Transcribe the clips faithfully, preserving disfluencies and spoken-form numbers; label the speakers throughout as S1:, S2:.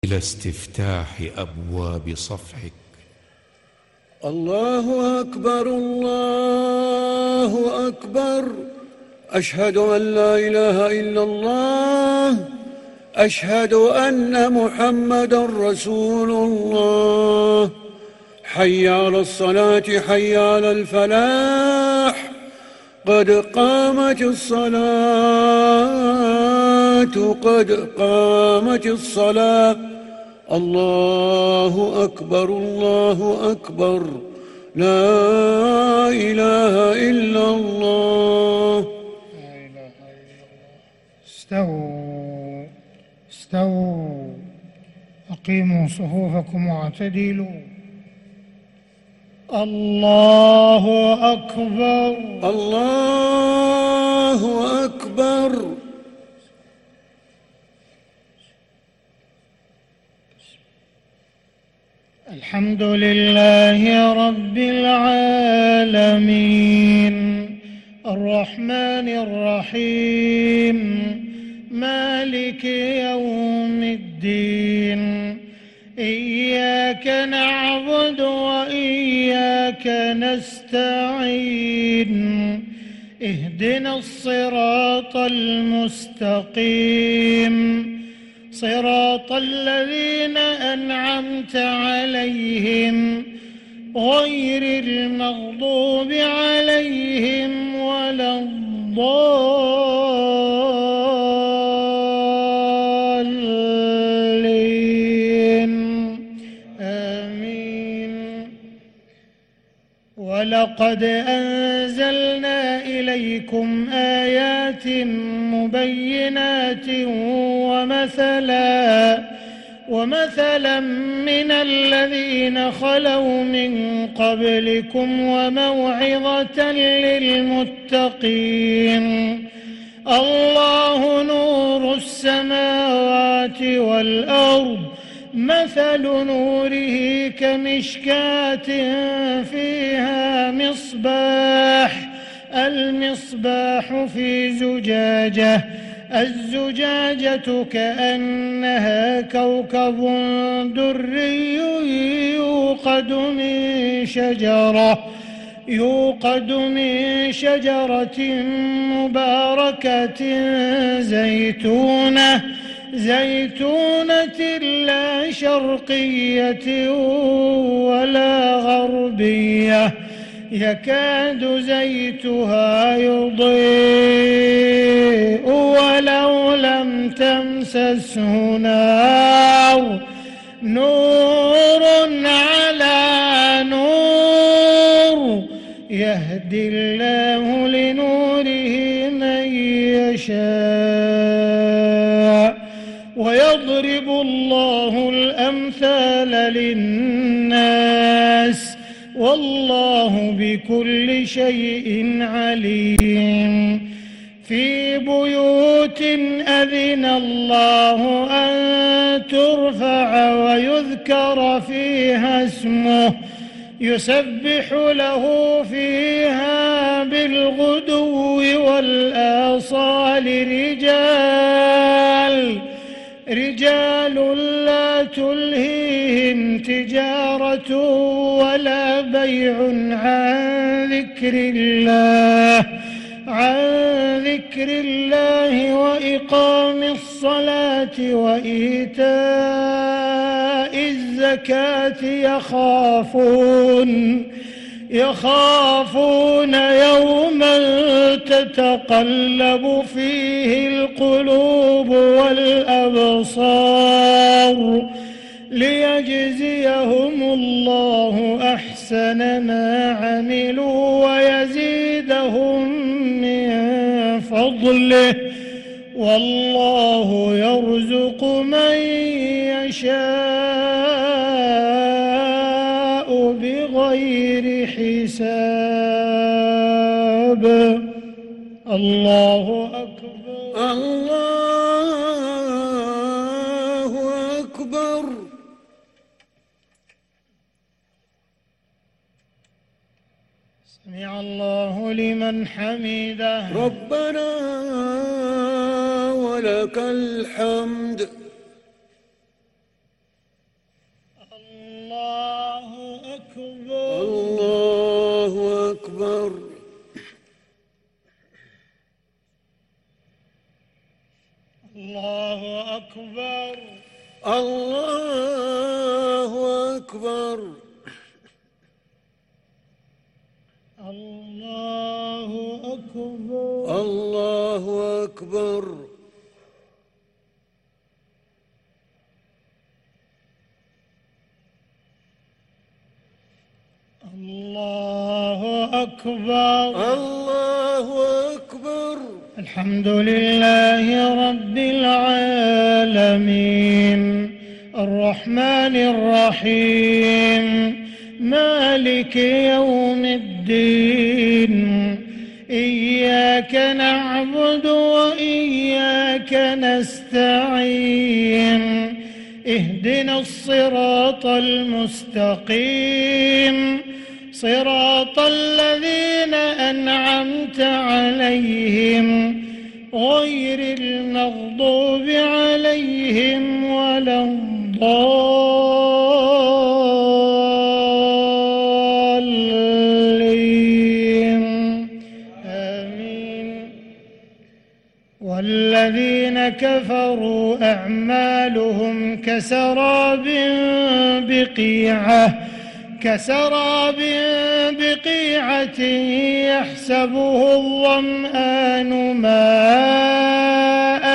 S1: إلى استفتاح أبواب صفحك.
S2: الله أكبر الله أكبر، أشهد أن لا إله إلا الله، أشهد أن محمدا رسول الله. حي على الصلاة حي على الفلاح، قد قامت الصلاة قد قامت الصلاة. الله أكبر الله أكبر، لا إله إلا الله.
S3: لا إله إلا الله. استووا استووا أقيموا صفوفكم واعتدلوا. الله أكبر
S2: الله أكبر.
S3: الحمد لله رب العالمين، الرحمن الرحيم، مالك يوم الدين. إياك نعبد وإياك نستعين، اهدنا الصراط المستقيم، صراط الذين أنعمت عليهم غير المغضوب عليهم ولا الضالين، آمين. ولقد أنزلنا إليكم آيات مبينات ومثلا ومثلا من الذين خلوا من قبلكم وموعظة للمتقين. الله نور السماوات والأرض، مثل نوره كمشكاة فيها مصباح، المصباح في زجاجة، الزجاجة كأنها كوكب دري يوقد من شجرة يوقد من شجرة مباركة زيتونة زيتونة لا شرقية ولا غربية، يكاد زيتها يضيء ولو لم تمسسه نار، نور على نور، يهدي الله لنوره من يشاء، ويضرب الله الأمثال للناس، والله بكل شيء عليم. في بيوت أذن الله أن ترفع ويذكر فيها اسمه، يسبح له فيها بالغدو والآصال رجال رجال لا تلهيهم تجارة ولا بيع عن ذكر الله عن ذكر الله وإقام الصلاة وإيتاء الزكاة، يخافون يخافون يوما تتقلب فيه القلوب والأبصار، ليجزيهم الله أحسن ما عملوا ويزيدهم من فضله، والله يرزق من يشاء بغير حساب. الله أكبر
S2: الله أكبر.
S3: سمع الله لمن حمده.
S2: ربنا ولك الحمد.
S3: الله أكبر.
S2: الله أكبر.
S3: الله أكبر.
S2: الله أكبر.
S3: الله أكبر.
S2: الله أكبر.
S3: الله أكبر.
S2: الله أكبر.
S3: الحمد لله رب العالمين الرحمن الرحيم مالك يوم الدين إياك نعبد وإياك نستعين اهدنا الصراط المستقيم صراط الذين أنعمت عليهم غير المغضوب عليهم ولا الضالين آمين. والذين كفروا أعمالهم كسراب بقيعة كسراب بقيعة يحسبه الظمآن ماء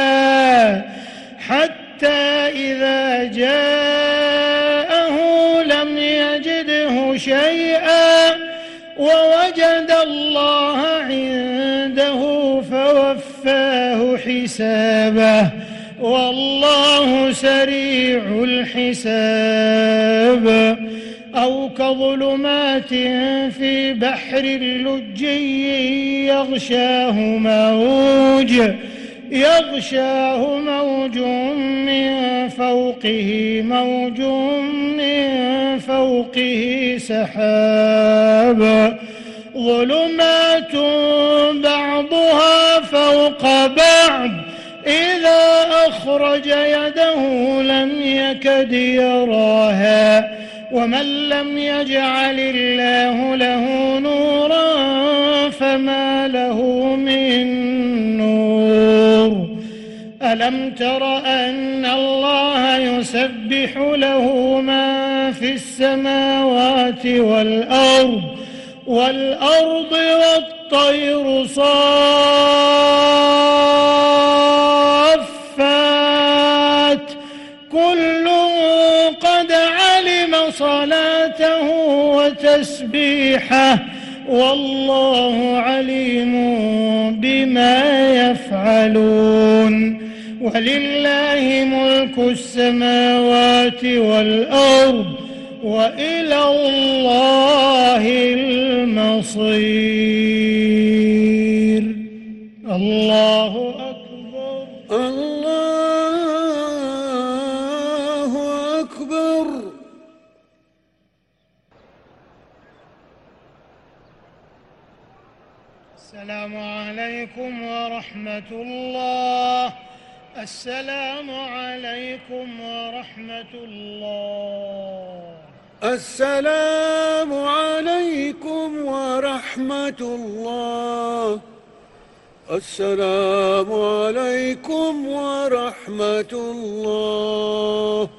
S3: حتى إذا جاءه لم يجده شيئا ووجد الله عنده فوفاه حسابه والله سريع الحساب. أو كظلمات في بحر لجي يغشاه موج يغشاه موج من فوقه موج من فوقه سحاب ظلمات بعضها فوق بعض إذا أخرج يده لم يكد يراها ومن لم يجعل الله له نورا فما له من نور. ألم تر أن الله يسبح له ما في السماوات والأرض والأرض والطير صافات كل قد علم صلاته وتسبيحه والله عليم بما يفعلون. ولله ملك السماوات والأرض وإلى الله المصير. الله أكبر.
S2: الله أكبر.
S3: السلام عليكم ورحمة الله. السلام عليكم ورحمة الله.
S2: السلام عليكم ورحمة الله. السلام عليكم ورحمة الله.